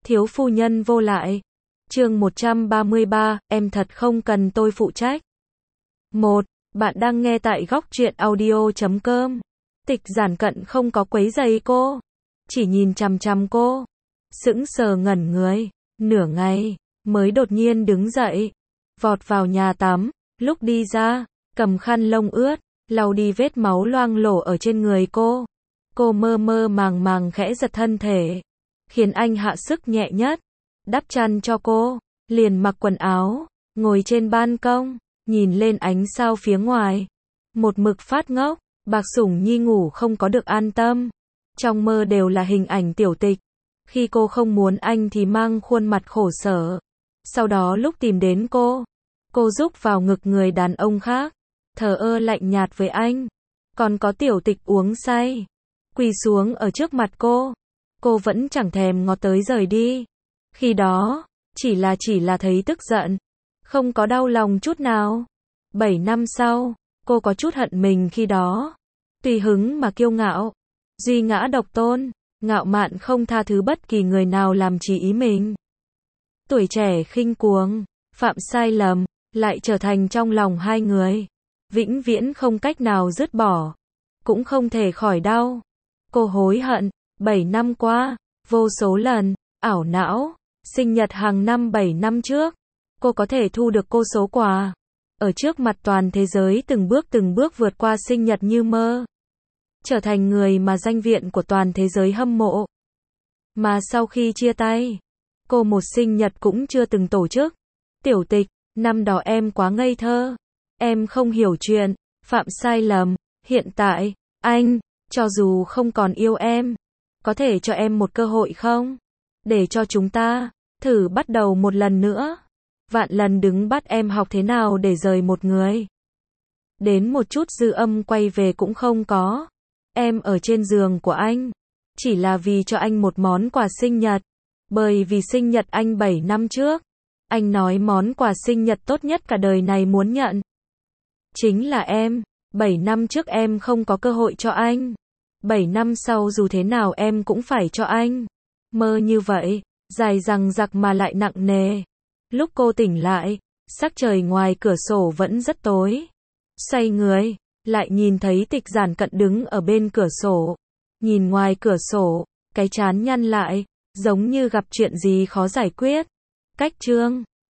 Thiếu phu nhân vô lại. Chương 133, em thật không cần tôi phụ trách. 1. Bạn đang nghe tại góc truyện audio.com. Tịch Giản Cận không có quấy rầy cô, chỉ nhìn chằm chằm cô, sững sờ ngẩn người, nửa ngày, mới đột nhiên đứng dậy, vọt vào nhà tắm, lúc đi ra, cầm khăn lông ướt, lau đi vết máu loang lổ ở trên người cô. Cô mơ mơ màng màng khẽ giật thân thể, khiến anh hạ sức nhẹ nhất, đắp chăn cho cô, liền mặc quần áo, ngồi trên ban công, nhìn lên ánh sao phía ngoài. Một mực phát ngốc, Bạc Sủng Nhi ngủ không có được an tâm. Trong mơ đều là hình ảnh Tiểu Tịch. Khi cô không muốn anh thì mang khuôn mặt khổ sở. Sau đó lúc tìm đến cô rúc vào ngực người đàn ông khác, thờ ơ lạnh nhạt với anh. Còn có Tiểu Tịch uống say, quỳ xuống ở trước mặt cô vẫn chẳng thèm ngó tới rời đi. Khi đó, chỉ là thấy tức giận, không có đau lòng chút nào. 7 năm sau, cô có chút hận mình khi đó. Tùy hứng mà kiêu ngạo, duy ngã độc tôn, ngạo mạn không tha thứ bất kỳ người nào làm trái ý mình. Tuổi trẻ khinh cuồng, phạm sai lầm, lại trở thành trong lòng hai người vĩnh viễn không cách nào dứt bỏ, cũng không thể khỏi đau. Cô hối hận, 7 năm qua, vô số lần, ảo não, sinh nhật hàng năm 7 năm trước, cô có thể thu được cô số quà. Ở trước mặt toàn thế giới từng bước vượt qua sinh nhật như mơ. Trở thành người mà danh viện của toàn thế giới hâm mộ. Mà sau khi chia tay, cô một sinh nhật cũng chưa từng tổ chức. Tiểu Tịch, năm đó em quá ngây thơ. Em không hiểu chuyện, phạm sai lầm. Hiện tại, anh, cho dù không còn yêu em, có thể cho em một cơ hội không? Để cho chúng ta thử bắt đầu một lần nữa. Vạn lần đừng bắt em học thế nào để rời một người. Đến một chút dư âm quay về cũng không có. Em ở trên giường của anh, chỉ là vì cho anh một món quà sinh nhật. Bởi vì sinh nhật anh 7 năm trước, anh nói món quà sinh nhật tốt nhất cả đời này muốn nhận chính là em. 7 năm trước em không có cơ hội cho anh. 7 năm sau dù thế nào em cũng phải cho anh. Mơ như vậy, dài dằng dặc mà lại nặng nề. Lúc cô tỉnh lại, sắc trời ngoài cửa sổ vẫn rất tối. Xoay người, lại nhìn thấy Tịch Giản Cận đứng ở bên cửa sổ. Nhìn ngoài cửa sổ, cái trán nhăn lại, giống như gặp chuyện gì khó giải quyết. Cách chương